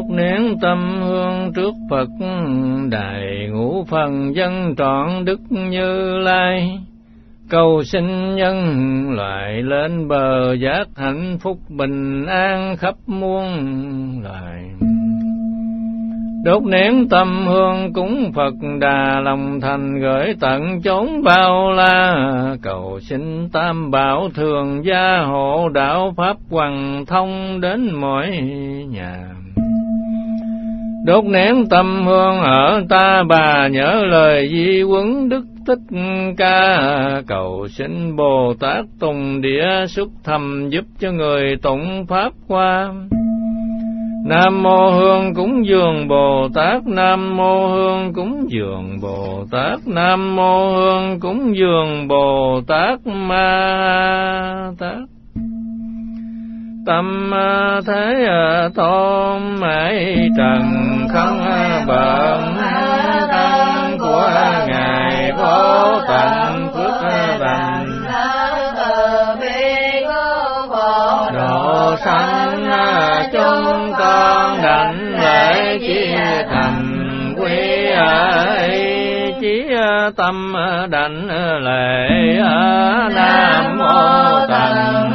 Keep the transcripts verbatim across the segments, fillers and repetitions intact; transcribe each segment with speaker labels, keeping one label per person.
Speaker 1: nén tâm hương trước Phật đài, ngũ phần dân trọn Đức Như Lai, cầu xin nhân loại lên bờ giác hạnh phúc bình an khắp muôn loài. Đốt nén tâm hương cúng Phật Đà, lòng thành gửi tận chốn bao la, cầu xin Tam Bảo thường gia hộ, đạo pháp hoằng thông đến mỗi nhà. Đốt nén tâm hương ở Ta Bà, nhớ lời di huấn Đức Thích Ca, cầu xin Bồ Tát Tùng Địa xuất thầm giúp cho người tụng pháp qua. Nam mô Hương cúng dường Bồ Tát, Nam mô Hương cúng dường Bồ Tát, Nam mô Hương cúng dường Bồ Tát Ma Tát. Tâm thế tôn mãi trần không bận, thân của Ngài vô tận phước lành, độ sanh chúng con đảnh lễ chia thành quý ấy, chí tâm đảnh lễ Nam mô Tần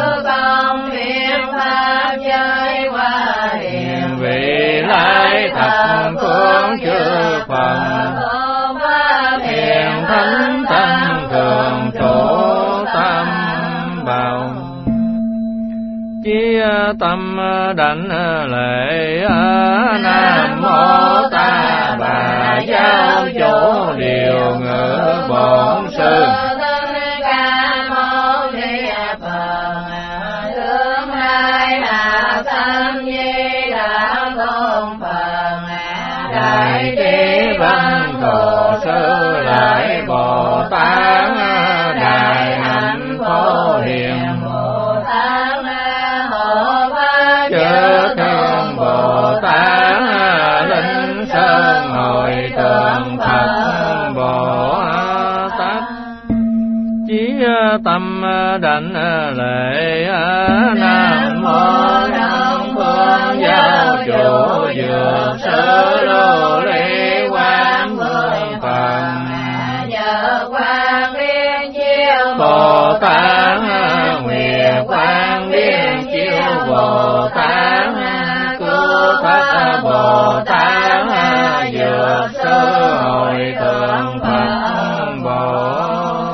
Speaker 1: vị lai thập phương chư Phật, hiền thánh tăng thường trụ tam bảo, chí tâm đảnh lễ Nam mô Ta Bà giáo chủ điều ngự bổn sư, đại trí văn thù sư lại Bồ Tát, đại hạnh phổ hiền Bồ Tát, hộ pháp chư thiên Bồ Tát, linh sơn hội tượng Phật Bồ Tát, chí tâm đảnh lễ Nam mô Đông Phương giáo chủ dược sư Lô Lê Quán Mười Phần, nhờ Quang Liên chiêu Bồ Tát, nguyện Quang Liên chiêu Bồ Tát, cứu thoát Bồ Tát, dược sư hội tượng Phật Bồ Tát.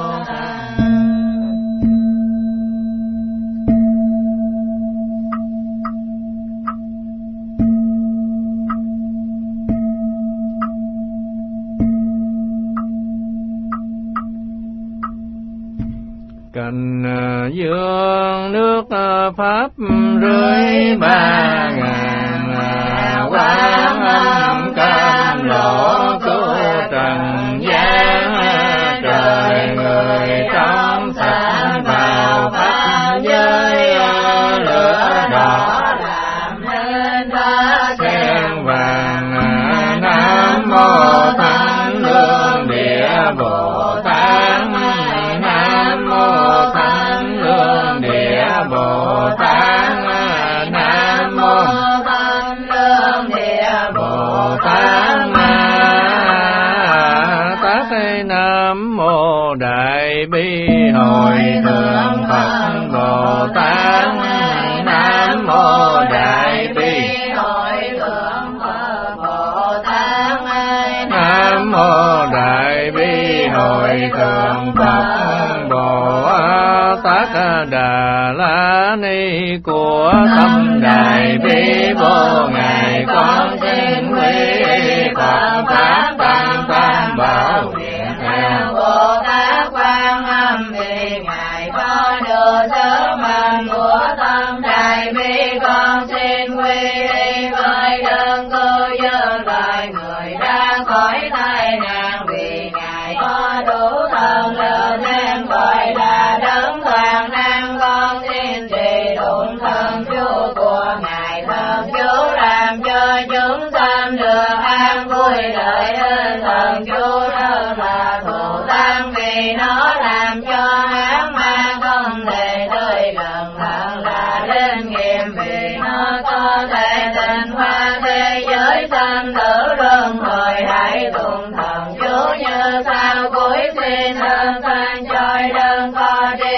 Speaker 1: Cành dương nước pháp rưới ba ngàn, quán âm cam lộ cứu trần gian, trời người trong sạch vào pháp giới, lửa đỏ làm nên đó sen vàng. Nam mô Thánh Lương Địa Bồ Tát, Nam mô Thánh Lương Địa Bồ Tát, Nam mô Thánh Lương Địa Bồ Tát Ma Tát. Nam mô Đại Bi Hội Thượng Phật Bồ Tát, Nam mô Đại Bi Hội Thượng Phật Bồ Tát, Nam mô Đại Bi Hội Thượng Phật Bồ Tát. Đà La Ni của tâm Đại Bi vô ngài con xin quy Phật Pháp Tăng Tam Bảo nguyện theo Bồ Tát Quan Âm, vì ngài có được sức mạnh của tâm Đại Bi, con xin quy y với đơn cư dân loài người ra khỏi tai nạn, vì ngài có đủ thần lực nên gọi là đấng toàn năng. Con xin trì tụng thần chú của ngài, thần chú làm cho chúng sanh được an vui lợi ích. Thần chú đó là thù tăng, vì nó làm cho ác ma không thể tới gần, thật là linh nghiệm, vì nó có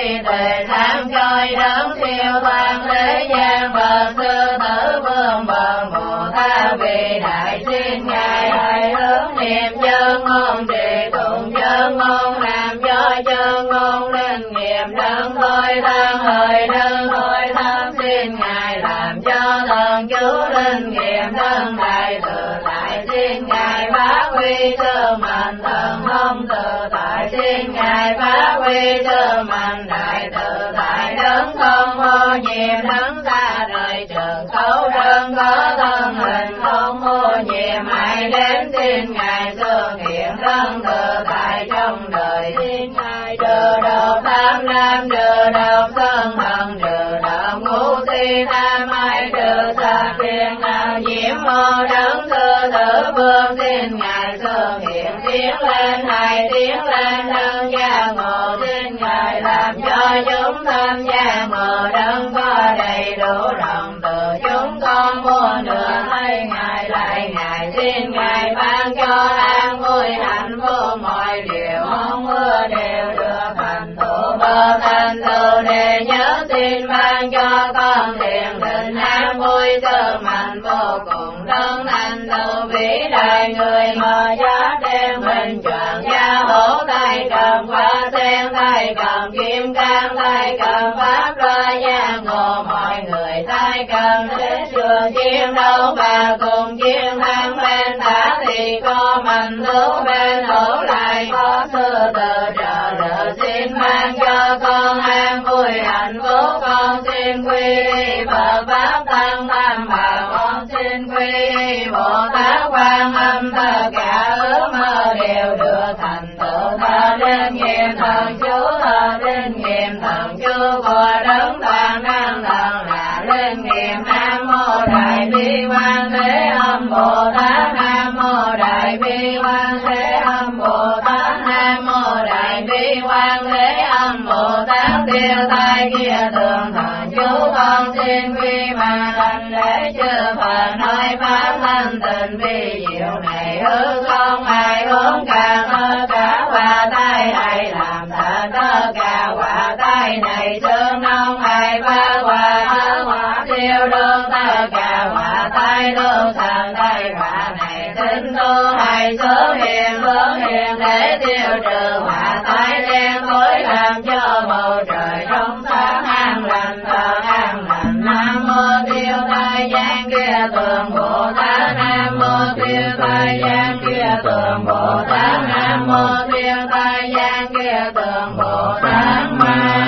Speaker 2: vi tề sáng trời đấng siêu thoát thế gian Phật sư tử vương bần Bồ Tát vì đại xin ngài hãy hướng niệm chân ngôn trì tụng chân ngôn làm cho chân ngôn linh nghiệm đấng thôi thân hơi đấng thôi thân xin ngài làm cho thần chú linh nghiệm đấng đại tự tại xin ngài phát huy sư mạnh thần thông tự tại xin ngài phát huy sư mạnh đại tự tại đấng không vô nhiệm đấng xa rời trường xấu đấng có thân hình không vô nhiệm ai đến xin ngài xương hiện thân tự tại trong đời xin ngài trừ độc tham lam trừ độc sân hận trừ độc ngũ si tham ai trừ xa phiền não nhiễm mơ đấng sư tử vương xin ngài xương hiện tiến lên hai tiến lên nâng gia ngộ xin ngài làm cho chúng tham gia ngộ đấng có đầy đủ lòng từ chúng con muôn đường hay ngài lại ngài xin ngài ban cho an vui hạnh phúc mọi điều mong ưa đều được thành tựu bơ thành tựu để nhớ xin ban cho con thiền định an vui sự mạnh vô cùng đấng thành tựu vĩ đại người mờ giá đem mình trọn gia hổ tay cầm hoa sen tay cầm kim cang tay cầm pháp loa gia ngộ mọi người tay cầm thế trường chiến đấu và cùng chiến thắng bên đã thì có mạnh thú bên hữu lại có sư từ trợ đỡ xin mang cho con an vui hạnh phúc con xin quy y Phật pháp tăng tam bảo con xin quy y Bồ Tát Quan Âm tất cả ước mơ đều được thành tựu thờ linh nghiệm thần chú thờ linh nghiệm thần chú của đấng toàn năng thần là linh nghiệm Nam mô Đại Bi Quan Thế Âm Bồ Tát Nam mô Đại Bi Quan Thế Âm Bồ Tát Nam mô Đại Bi Quan Thế Âm Bồ Tát tiêu tai kia thường thần chú con xin quy mà thành lễ chư Phật nói pháp thanh tịnh vi diệu này hư không ai hướng cả tất cả quả tai ai làm thật tất cả quả tai này sương nông ai ba quả quả tiêu đương tất cả quả tai đương thần tai quả này tính tu hay sớm hiền sớm hiền để tiêu trừ quả tai đen tối làm cho bầu trời trong sáng an lành thờ an lành nam mô tiêu tai gian kia tường Bồ Tát nam mô tiêu tai gian kia tường Bồ Tát nam mô tiêu tai gian kia tường Bồ Tát ma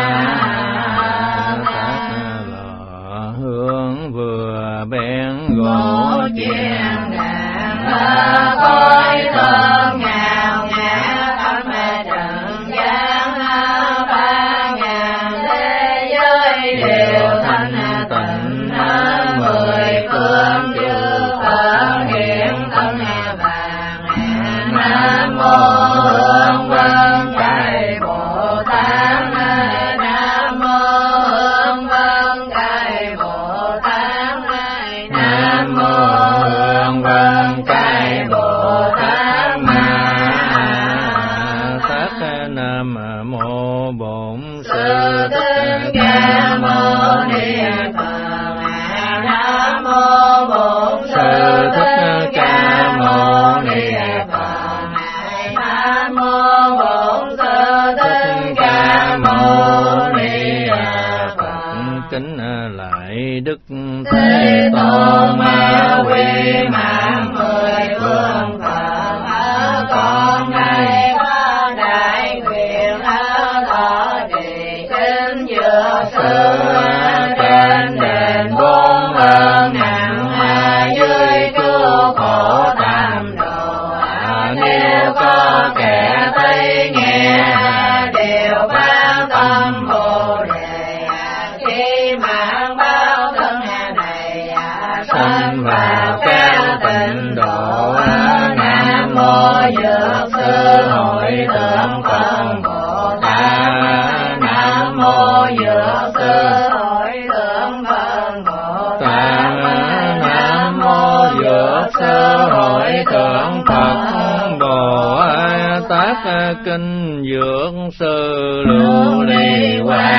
Speaker 1: hương vừa bén gỗ
Speaker 2: chiên đàn thơ khói thơm ngào ngạt tâm trần gian ba ngàn thế giới đều thanh tịnh mười phương chư Phật hiện thân vàng nam mô hương vân cài Bồ Tát nam mô hương vân cài Bồ Tát nam mô hương vân cài Bồ Tát ma
Speaker 1: tát nam mô bổn
Speaker 2: sư thích ca mâu ni Phật nam mô bổn sư thích ca mâu ni Phật nam mô bổn sư thích ca mâu ni Phật
Speaker 1: kính lại Đức
Speaker 2: Thế Tôn ma quy mạng mười phương Phật con nay có đại quyền thọ trì kinh dược sư trên đền bốn ơn nặng dưới cứu khổ tam đồ nếu có kẻ thấy nghe đều phát tâm bồ đề khi mạng báo thân này sanh vào cao tịnh độ nam mô dược sư hội tượng Phật Bồ Tát nam mô dược sư hội tượng Phật Bồ Tát nam mô dược sư hội tượng Phật
Speaker 1: Bồ Tát kinh dược sư lưu ly hoa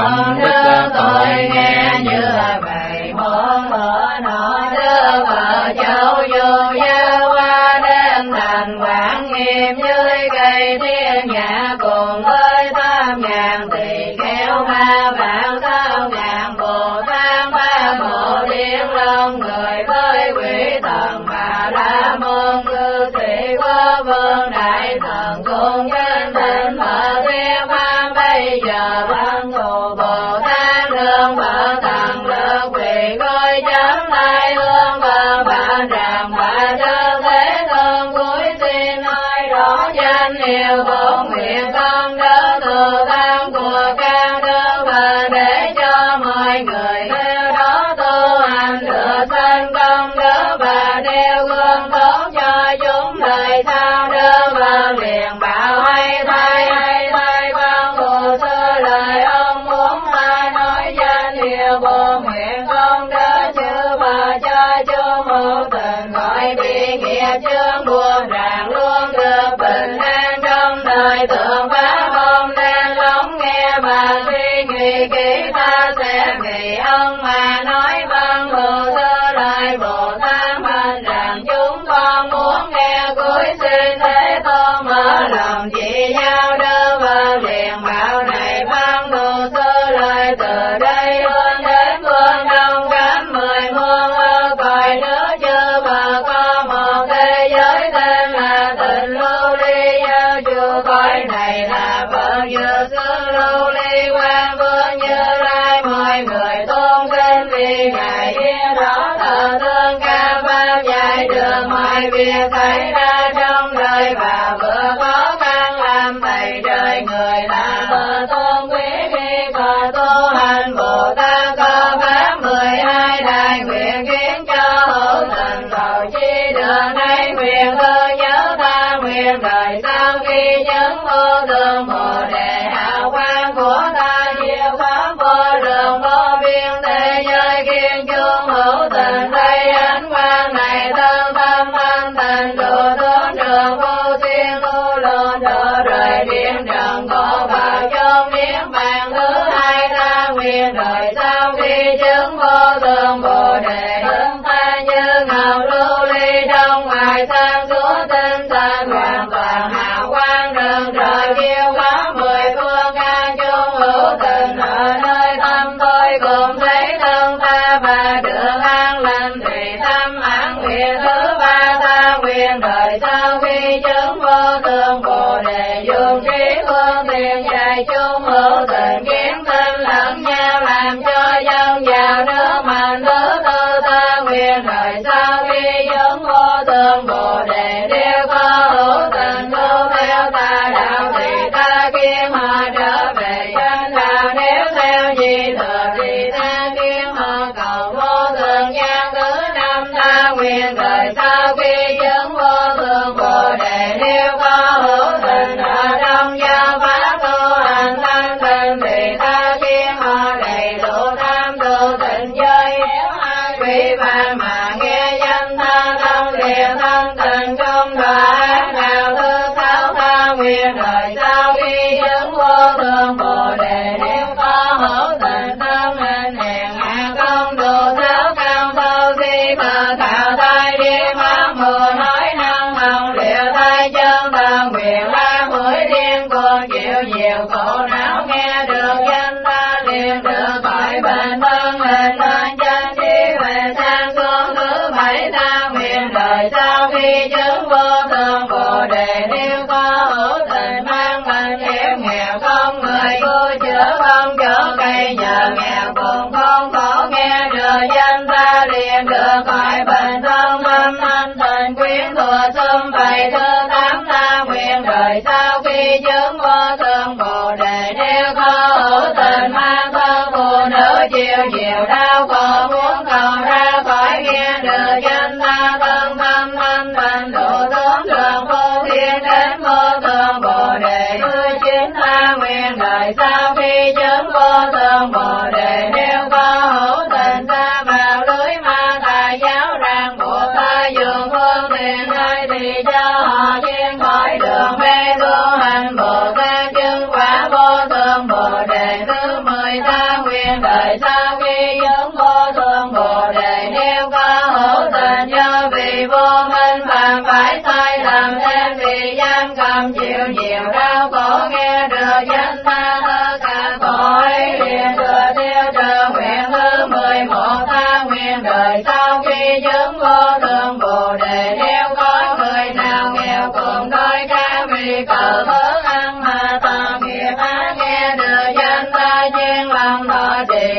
Speaker 1: công đức tôi nghe như
Speaker 2: vậy muốn mở nọ đưa vợ cháu vô gia qua đem thành quảng nghiêm dưới cây thiên nhã cùng với tam ngàn tỳ kheo ba vạn sáu ngàn Bồ Tát ba bộ điển long người với quỷ thần bà la môn cư sĩ vô vương đại thần cùng trên thịnh mở thiên pháp bây giờ văn thù Bồ Tát đương vợ thần lực quỷ coi chấm lai hương và bà rằng bà cho thế thương cuối xin nói rõ danh hiệu bổn nguyện công đỡ từ tam của các đức và để cho mọi người theo đó tu hành được sanh công đỡ và đeo gương tốt cho chúng đời sau đỡ và liền bảo hay thay hay thay văn thù xưa lời ông muốn ta nói danh hiệu bổn nguyện công đỡ chư bà cho chúng hữu tình gọi bị nghiệp chướng buông ràng luôn được bình an trong đời tượng pháp hôm nay lắng nghe và suy nghĩ kỹ ta sẽ vì ông mà nói văn thù xưa lời Bồ Tát mạnh rằng chúng con muốn nghe cuối xin thế tôn mở lòng chỉ nhau đưa vào liền bảo này văn thù xưa lời từ đây luôn đến phương đông cánh mười muôn ơ cõi nước chư bà có một thế giới tên là Tịnh Lưu Ly giao chu cõi này là Phật vừa xứ Lưu Ly quan vương Như Lai mọi người tôn kính vì ngài biết rõ thờ thương ca pháp dạy được mọi việc xảy ra trong đời và vừa có căn làm thầy trời người là bờ tôn quý khi có tu hành Bồ Tát có pháp mười hai đại nguyện khiến cho hữu tình cầu chi đường nay nguyện cơ nhớ ta nguyện đời sau khi chứng vô thường Bồ Đề hào quang của ta diệu pháp vô lượng vô biên thế giới khiến chúng hữu tình thấy ánh quang này thân tâm thanh tịnh độ thốn đường vô thiên tu lộn độ rời điện trần có vào trong niết bàn thứ hai ta nguyện đời sau khi chứng vô thường Bồ Đề hướng ta như ngọc lưu ly trong ngoài sáng suốt tinh thần hoàn toàn hào quang rực rỡ kiêu quá mười phương ca chung hữu tình ở nơi tâm tôi cùng thấy thân ta và được an lành thì tâm an nguyện thứ ba ta nguyện đời sau khi chứng vô thường Bồ Đề dùng trí phương tiện dạy chung hữu tình kiến tinh lẫn nhau làm cho dân vào nước mạnh thứ tư ta nguyện đời sau khi chứng vô thường Bồ Đề nếu có hữu tình tu theo ta đạo thì ta kiến họ trở về chân đạo nếu theo di thừa thì ta kiến họ cầu vô thường gian thứ năm ta nguyện đời sau khi chứng vô thường Bồ Đề nếu có hữu tình ở trong giáo pháp tu hành thanh tịnh thì ta kiến họ đầy đủ tham tu tịnh giới nếu ai quý phàm mà nghe danh ta thông thiện thân tình công đoạn nào thứ sáu ta nguyện đời sau khi chứng vô thường Bồ Đề nếu có hữu tình tâm hình hèn hạ công độ sáu cao thâu si mà thảo thai đi pháp mùa nói năng hồng liệu thai chân ta nguyện ba mũi điên cuồng chịu nhiều khổ não nghe được danh ta liền được khỏi bệnh thân hình thân chân trí về sang xuống thứ bảy ta nguyện đời sau khi chứng vô thường Bồ Đề nếu có hữu tình mang bệnh hiểm nghèo không người cứu chữa không chỗ cây nhờ nghèo cùng không khổ nghe được danh ta liền được khỏi bệnh thân tâm thanh tịnh quyến thừa xung vầy thứ tám ta nguyện đời sau khi chứng vô thường Bồ Đề nếu có hữu tình mang thân phụ nữ chịu nhiều đau khổ muốn cầu ra khỏi nghe được danh ta thân tâm thanh tịnh độ thốn đường vô thiên đến vô thường Bồ Đề thứ chín ta nguyện đời sau khi chứng vô thường Bồ Đề nếu có hữu tình ta vào lưới ma tà giáo rằng buộc ta dùng phương tiện nơi thì cho họ chuyên khỏi đường mê tu hành Bồ Tát chứng quả vô thường Bồ Đề thứ mười ta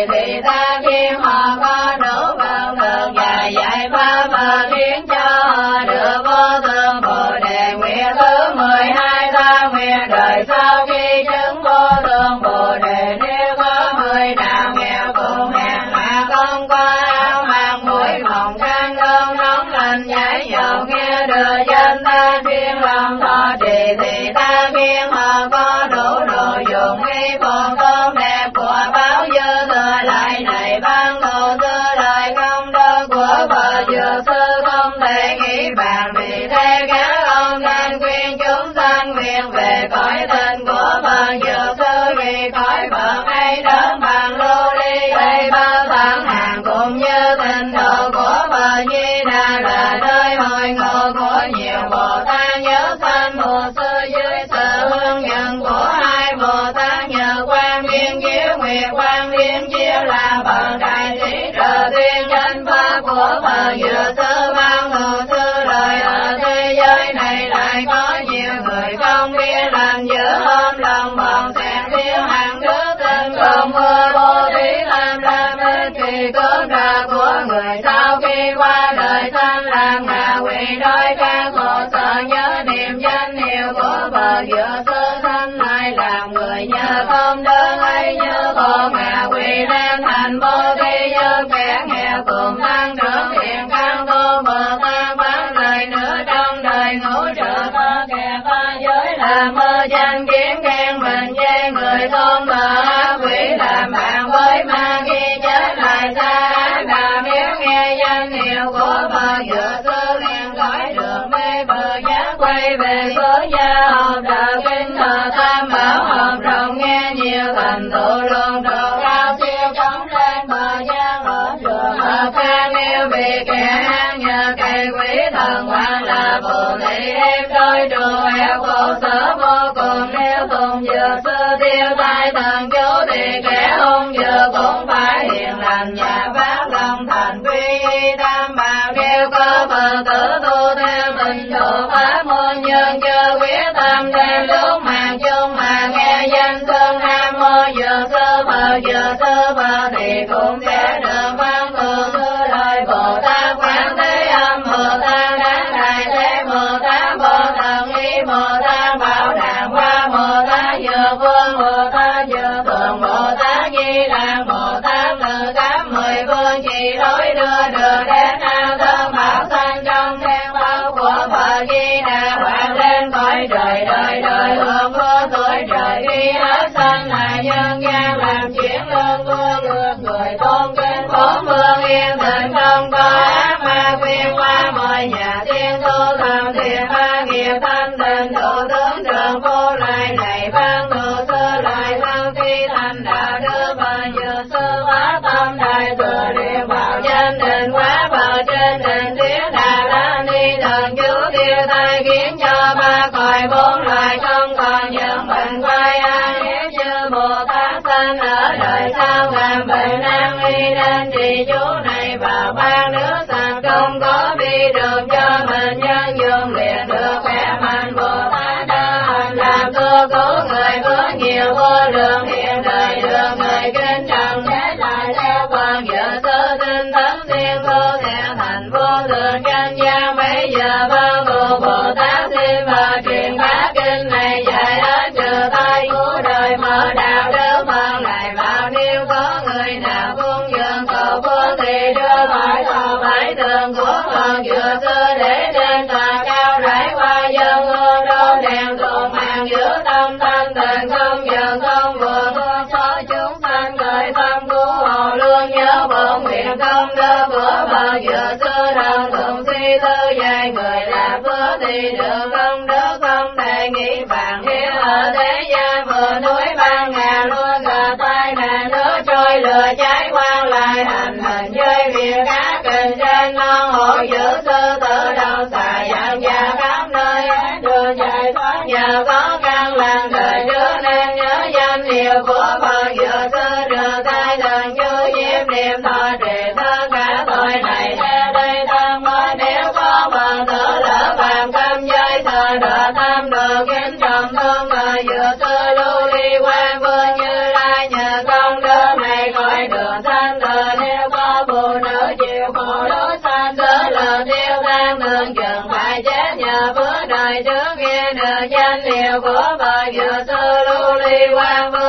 Speaker 2: thì ta khiến họ có đủ bằng được và dạy pháp mà khiến cho họ được vô thượng Bồ Đề. Nguyện thứ mười hai ta nguyện đời sau khi chứng vô thượng Bồ Đề, nếu có mười nào nghèo cùng hèn hạ không có áo mang mũi mỏng khăn không nóng lạnh nhảy dầu nghe đưa chân ta chuyên lòng thọ trì thì ta khiến họ có đủ đồ dùng y phục tốt đẹp của báo dư thừa lại này ban đồ tư lời công đức của bậc dược sư không thể nghĩ bàn. Vì thế các ông nên khuyên chúng sanh nguyện về cõi tình của bậc dược sư, vì cõi bậc ấy đấng bằng lưu ly đây bao tháng hàng cũng như tình độ của bậc Di Đà là nơi hội ngộ của nhiều Bồ Tát. Nhớ sanh Bồ Sư dưới sự hướng dẫn của hai Bồ Tát nhờ Quan Biên Chiếu Nguyệt Quan Biên Chiếu là bậc đại sĩ trợ tuyên danh pháp của bậc dược sư ban thù sư lời. Ở thế giới này lại có nhiều người không biết làm giữ ôm lòng bọn xẹt thiếu hàng đức tình không mưa vô thí tham lam hết kỳ cướp đoạt của người sau khi qua đời sanh làm ngạ quỷ đói ca khổ sợ. Nhớ niệm danh hiệu của bậc dược sư sanh lại làm người nhờ không đơn ấy như khổ ngạ quỷ đem thành vô vi như kẻ nghèo cùng tăng trưởng thiện căn tu Bồ Tát bán lời nữa trong đời ngũ trợ có kẻ phá giới làm mơ danh kiến khen mình chê người tôn thờ ác quỷ làm bạn với ma khi chết lại xa là nếu nghe danh hiệu của bậc dược sư liền cõi đường mê bờ giác quay về với gia học đạo kinh thờ tam bảo học rộng nghe nhiều thành tựu luôn độ cao siêu cống lên bờ giác ở trường hợp ca nếu bị kẻ ăn nhờ cày quỷ thần hoặc là phù thị em đôi trù eo khổ sở vô cùng. Nếu cùng dược sư tiêu tai thần chú thì kẻ hung dược cũng phải hiền lành và phát lòng thành quy y tam bảo. Nếu có phật tử tu theo tình độ pháp môn nhân chớ quyết tâm đến lúc mạng chung mà nghe danh xưng nam mô dược sư Phật dược sư Phật thì cũng sẽ được văn thù sư lời Bồ Tát Quán Thế Âm Bồ Tát Đắc Đại Thế Bồ Tát Bồ Thần Y Bồ Tát Bảo Đàng Hoa Bồ Tát Dược Vương Bồ Tát Dược Thượng Bồ Tát Di Đà Bồ Tát từ các mười phương chỉ lối đưa được đến ao thơm bảo sanh trong theo báo của Phật Di Đà hoạt lên cõi trời đời đời hưởng vô tuổi trời khi hết sanh là nhân gian làm chuyện lương vương được người tôn kính bốn phương yên tịnh không có ác ma khuyên qua mọi nhà tiên tu thầm thiện ba nghiệp thanh tịnh độ tướng trường vô lại này ban thù sư lại sau khi thành đạo đưa và dược sư hóa tâm đại thừa địa bảo danh định quá vào trên đền thiết đà la ni thần chú tiêu tai khiến cho ba cõi bốn loài không còn những bệnh quay an. Nếu như Bồ Tát sanh ở đời sau làm bệnh nan y nên trì chú này vào ba nước sạch không có bi được cho mình nhân dùng liền được khỏe mạnh. Bồ Tát đã hành làm cơ cứu người có nhiều vô lượng hiện đời được người kính trọng thế lại theo quan dược sư tinh tấn siêng tu theo thành vô lượng danh gian. Bây giờ bao gồm Bồ Tát xin và truyền bá kinh này dạy hết trừ tai của đời mở đạo đức phân lại vào. Nếu có người nào cung dường cầu phước thì đưa phải thọ bái tường của Phật dược sư để trên tòa cao rải qua dân hương đốt đèn thuộc mạng giữ tâm thanh tịnh không dần không buồn hương cho chúng sanh khởi tâm cứu hộ luôn nhớ bổn nguyện công đức của Phật dược sư đồng thuận suy tư dạy người làm phước thì được công đức không thể nghĩ bàn. Nếu ở thế gian vừa núi ban ngàn luôn gà tai nạn nước trôi lửa cháy quang lại hành hình chơi việc các kình trên non hộ giữ sư tử đầu xài dạng và khắp nơi đường chạy thoát nhờ có căn lành đời trước nên nhớ danh hiệu của Phật dược sư được tai thần chú diêm niệm thọ trì tất cả tội này theo đây tham mới. Nếu có Phật tử lỡ phạm cấm giới thờ đọ tam đồ kính trọng tôn Phật dược sư lưu ly quan vương Như Lai nhờ công đức này cõi đường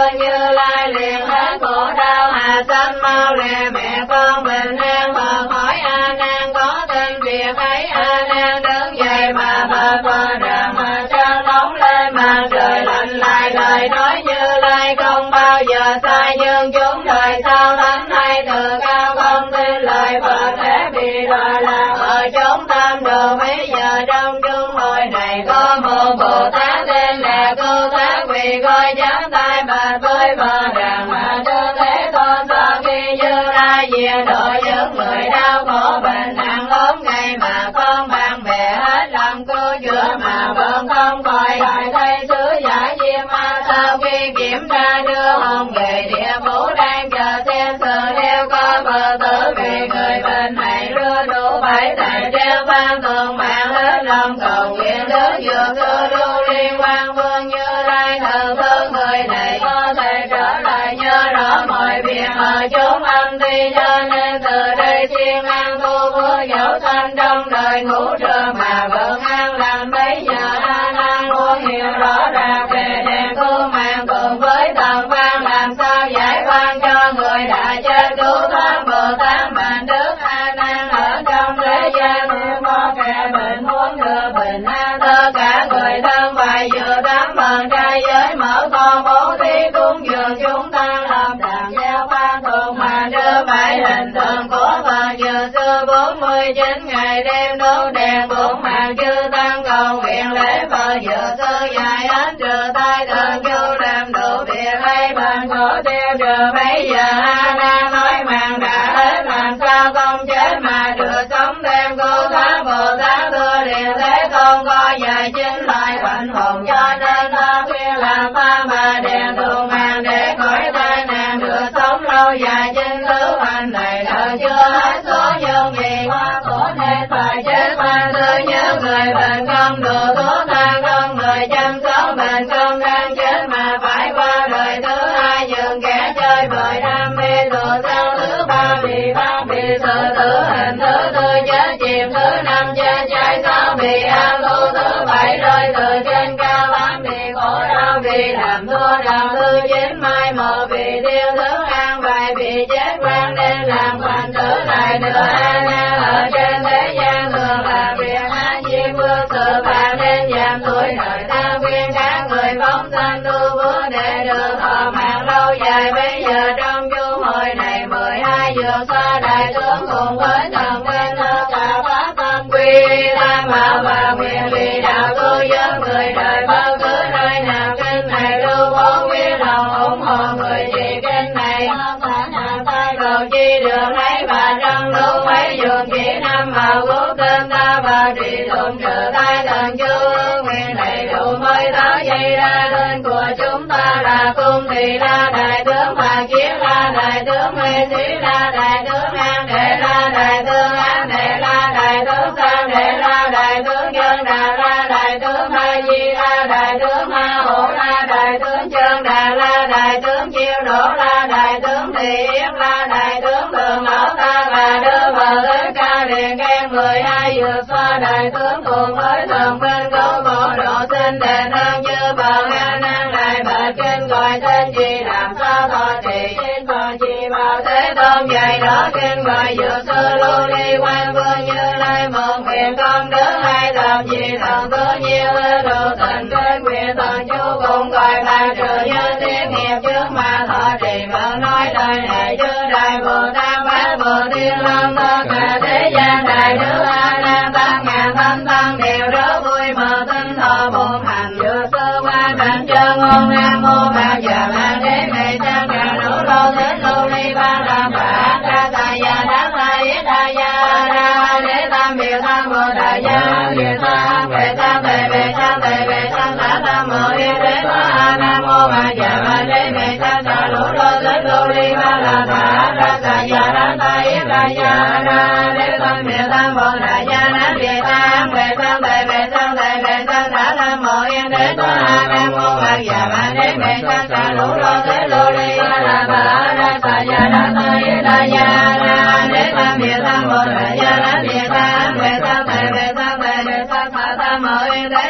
Speaker 2: Như Lai liền hết khổ đau hà sanh mau lẹ mẹ con bình an mà hỏi A Nan có tin việc ấy. A Nan đứng dậy mà bờ bờ rằng mà trăng nóng lên mà trời lạnh lại lời nói Như Lai không bao giờ sai nhưng chúng đời sau thánh hay từ cao không tin lời Phật thế bị đọa lạc ở chốn tam đồ. Bây giờ trong chúng hồi này có một Bồ Tát tên là Cưu Thác quỳ coi chắp tay bạch với Phật rằng mà Sư Thế Tôn sau khi Như Lai diệt độ những người đau khổ bệnh nặng ốm ngày mà con bạn bè hết lòng cứu chữa mà vẫn không khỏi lại thấy sứ giả Diêm Ma. Sau khi kiểm tra đưa hồn về địa phủ đang chờ xem sự đeo có Phật tử vì người bệnh này đưa đủ bảy thầy đeo ban thường mạng hết lòng cầu nguyện đức dược sư lưu liên quan vương Như Lai thần thương người này có thể trở lại nhớ rõ mọi việc ở chốn âm ti. Cho nên từ đây siêng an tu phước dẫu sanh trong đời ngũ trưa mà vẫn an lành. Bây giờ A Nan muốn hiểu rõ ràng về đèn cứu mạng cùng với thần ban làm sao giải oan cho người đã chết cứu thoát Bồ Tát mạnh đức. A Nan ở trong thế gian nếu có kẻ bệnh muốn được bình an tất cả người thân phải dự tám phần trai giới mở con bố thí cúng dường chúng ta làm đàn gieo ban thường mà đưa phải hình tượng của Phật như xưa bốn mươi chín ngày đêm đốt đèn bốn mạng chư tăng cầu nguyện lễ Phật dự sư dạy ánh trừ tai thần chu làm đủ việc hay bằng khổ tiêu trừ. Bây giờ A Nan nói mạng đã hết làm sao không chết mà được sống thêm cứu thoát Bồ Tát thưa liền Thế Tôn có dạy chính loại bệnh hồn cho nên ta khuyên làm pha mà đèn thường mạng để khỏi tai nạn được sống lâu dài. Chính thứ hành này đời chưa hết số nhân vì quá khổ nên phải chết mà tư nhớ người bệnh không được thuốc thang không người chăm sóc bệnh không đang chết mà phải qua đời. Thứ hai dừng kẻ chơi bời đam mê đồ sao. Thứ ba bị ba bị sự tử hình. Thứ tư chết chìm. Thứ năm chết cháy. Sáu bị an thu. Thứ bảy rơi từ trên cao. Tám bị khổ đau vì làm thua đầu. Thứ chín mai mờ vì tiêu. Thứ an bài vì chết quan nên làm phàm tử lại nữa. A Nan ở trên thế gian thường làm việc ác chi phương sự phạt nên giảm tuổi đời. Ta khuyên các người phóng sanh tu phước để được thọ mạng lâu dài. Bây giờ trong chu hội này mười hai dược xoa đại tướng cùng với thần bên tất cả pháp tâm quy tham mạo và nguyện vì đạo tu dân người đời bất cứ nơi nào kinh này lưu bố quyết lòng ủng hộ người trì kinh này. Phản hạ tay cầu chi đường ấy và trong lúc ấy dùng chỉ năm màu quốc tên ta và trì tụng trừ tai thần chú nguyện đầy đủ mới tháo dây ra lên của chúng ta là cung thì la đại tướng và chiến la đại tướng mê sĩ la đại tướng an đệ la đại tướng an đệ la đại tướng sang đệ la đại tướng dân đà la đại tướng ma di la đại tướng ma hổ la đại tướng chân đà la đại tướng chiêu đổ la đại tướng thị yết la đại tướng đường lão ta và đưa vào tới ca liền khen mười hai dược xoa đại tướng cùng với thần bên cấu bộ độ sinh đền ơn như bờ. A Nan lại bạch kinh gọi tên gì làm sao thọ trì xin thọ trì bảo Thế Tôn dạy đó kinh gọi dược sư lưu ly quan vương Như Lai một nguyện công đức hai thập gì thần cứ nhiều đồ tình trên nguyện thần chú cùng gọi bà trừ như tiết nghiệp trước mà thọ trì mà nói đời này chư đại Bồ Tát Bát Bồ Thiên Long tất cả thế gian đại đức A Nan tám ngàn thanh tăng đều rất vui mừng tinh thọ buồn hành dược sư qua thành chân ngôn nam mô ba giờ ma đế mê sang cả đủ lô thế lưu ly ba la phật ra tài gia đắc lai yết đa gia ra đế tam biểu tham bồ đại gia địa tham về tham về về tham về về tham đã tam mô yên đế phật nam mô ba giờ ma đế mê sang cả đủ lô thế lưu ly ba la phật ra tài gia đắc lai yết đa gia ra đế tam biểu tham bồ đại gia nam địa tham về tham về về tham về về tham đã tam mô yên đế phật nam mô ba giờ ma đế mê sang cả đủ lô thế lưu ly ba la phật ra tài gia đắc lai yết đa gia ra đế tam biểu tham bồ đại gia nam địa tham về tham về về tham về về tham đã tam mô yên đế phật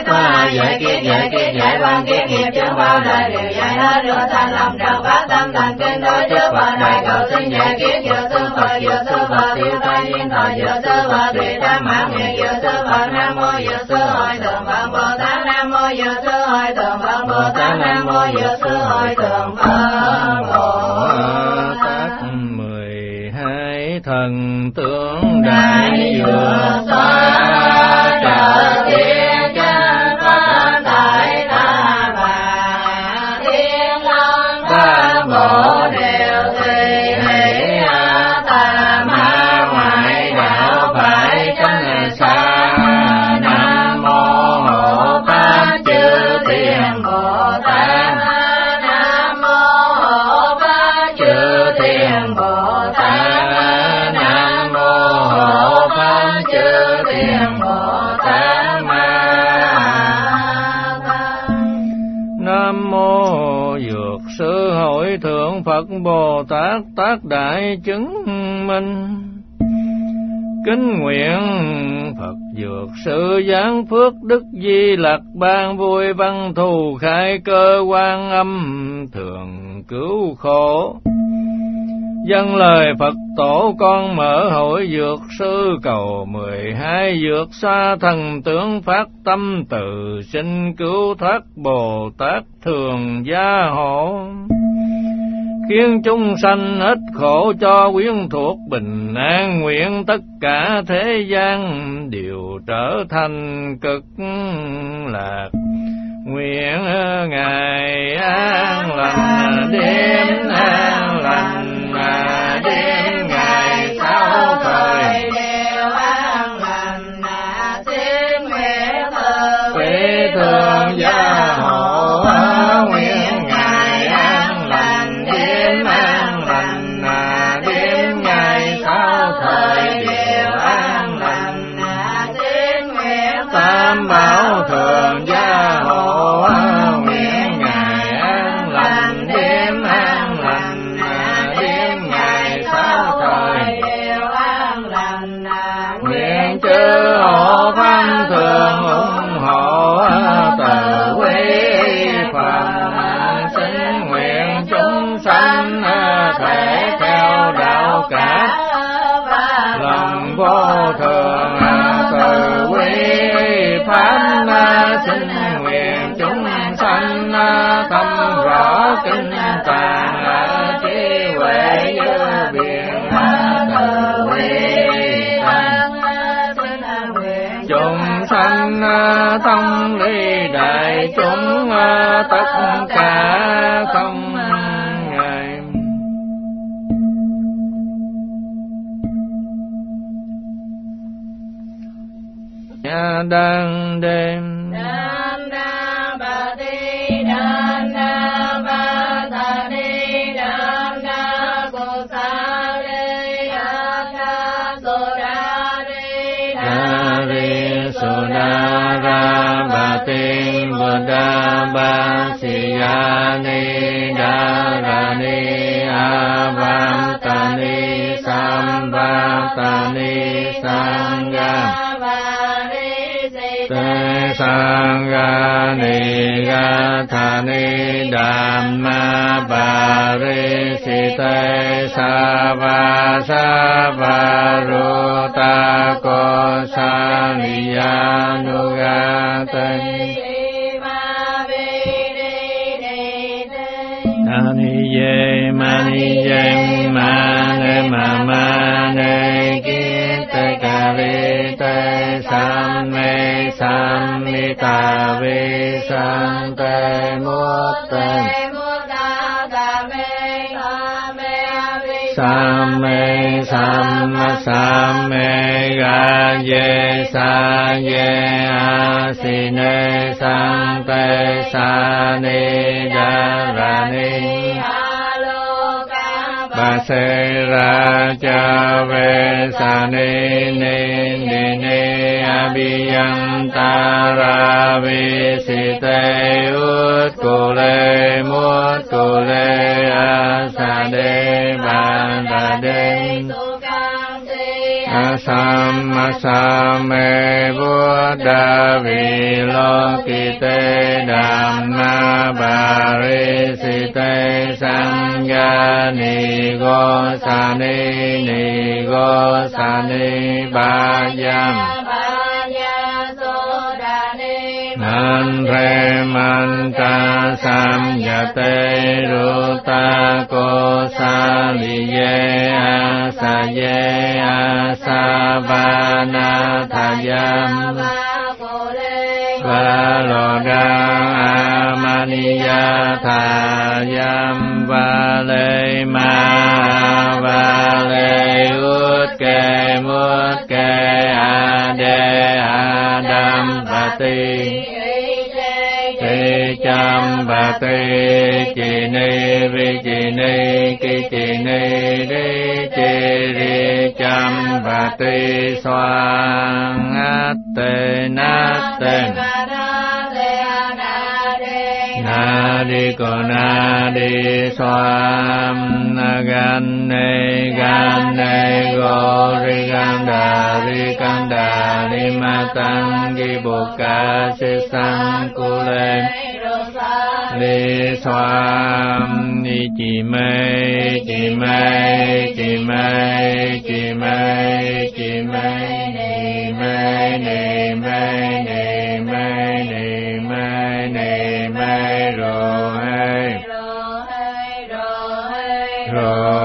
Speaker 2: giải kiết giải kiết giải quan kiết nghiệp chướng bao đời đều giải hết rửa sạch lòng trần phát tâm thành kính đối trước Phật đại cầu xin giải kiết dược sư Phật dược sư Phật tiêu tai duyên thọ dược sư Phật tùy tâm mãn nguyện dược sư Phật nam mô dược sư hội thượng Phật Bồ Tát nam mô dược sư hội thượng Phật Bồ Tát nam mô dược sư hội thượng Phật Bồ Tát.
Speaker 1: Mười hai thần tướng đại dược
Speaker 2: xóa trợ thiên chân pháp tại ta bà thiên long ba bộ đều tùy hỷ tam ma ngoại đạo phải tránh xa. Nam mô hộ pháp chư thiên Bồ Tát. Nam mô hộ pháp chư thiên Bồ Tát. Nam mô hộ pháp chư thiên Bồ Tát Ma.
Speaker 1: Nam mô dược sư hội thượng Phật Bồ Tát tác đại chứng minh. Kính nguyện Phật dược sư giáng phước đức di lặc ban vui văn thù khai cơ quan âm thường cứu khổ. Dâng lời Phật tổ con mở hội dược sư cầu mười hai dược xa thần tướng phát tâm từ sinh cứu thoát Bồ Tát thường gia hộ. Khiến chúng sanh hết khổ cho quyến thuộc bình an, nguyện tất cả thế gian đều trở thành cực lạc. Nguyện ngày an lành đêm an lành mà đêm ngày sáu thời
Speaker 2: đều an lành là xin nguyện từ
Speaker 1: quê thường gia hộ. Nguyện ngày an lành đêm an lành mà đêm ngày sáu thời đều an lành
Speaker 2: là xin nguyện
Speaker 1: tam bảo thường gia hộ. Nguyện ngày an lành đêm an lành mà đêm ngày sáu thời
Speaker 2: đều an lành là
Speaker 1: nguyện chư hộ văn thường ủng hộ từ quý Phật. Xin nguyện chúng sanh thể theo đạo cả lòng vô thường từ quý Pháp. Xin nguyện chúng sanh tâm rõ kinh tạng trí huệ như biển từ quý Pháp. Chúng sanh thông ly đại chúng tất cả không ngại. Nhà đang đêm
Speaker 2: Đan đa bà ti đan đa ba ta ni đan đa cô sa ri đan đa so đa ri
Speaker 1: đa ri so đa ra bà tiên bồ đa ba si ya ni đa ra ni a vam ta ni sam va ta ni sang ga Te Sangha Ni Gatha Ni Dhamma Parisite Sava Sava Ruta Kosa Niyanugate Ani Ye Mani Ye Mane Mamane Kite Karite Samme Sammita Visante Mutte Samme Samma Samme Gaye Saye Asine Sante Sani Dharani Basera Jave Sani Ni Ni Ni Abhiyantara Visite Utkule Mutkule Asade Bandade a sam a sam me buddha vi lo ki te dhamma parisite sangha ni go sa ni ni go sa ni ba yam man re man ta sam ya te ru ta ko sa li ye a sa ye a sa va na tha yam va lo da a ma ni ya tha yam va le ma va le ut ke mut ke a de a dam va ti ti cham ba ti chi ni vi chi ni ki chi ni ri chi ri cham ba ti soang át tê nát tê na di ko na di soam na gan ne gan ne go ri gan da ri gan da ni ma tăng gi bu ca se sang cu le li soam ni chi me chi me chi me chi me chi me ni me ni me ni me ni me ni me ro hai ro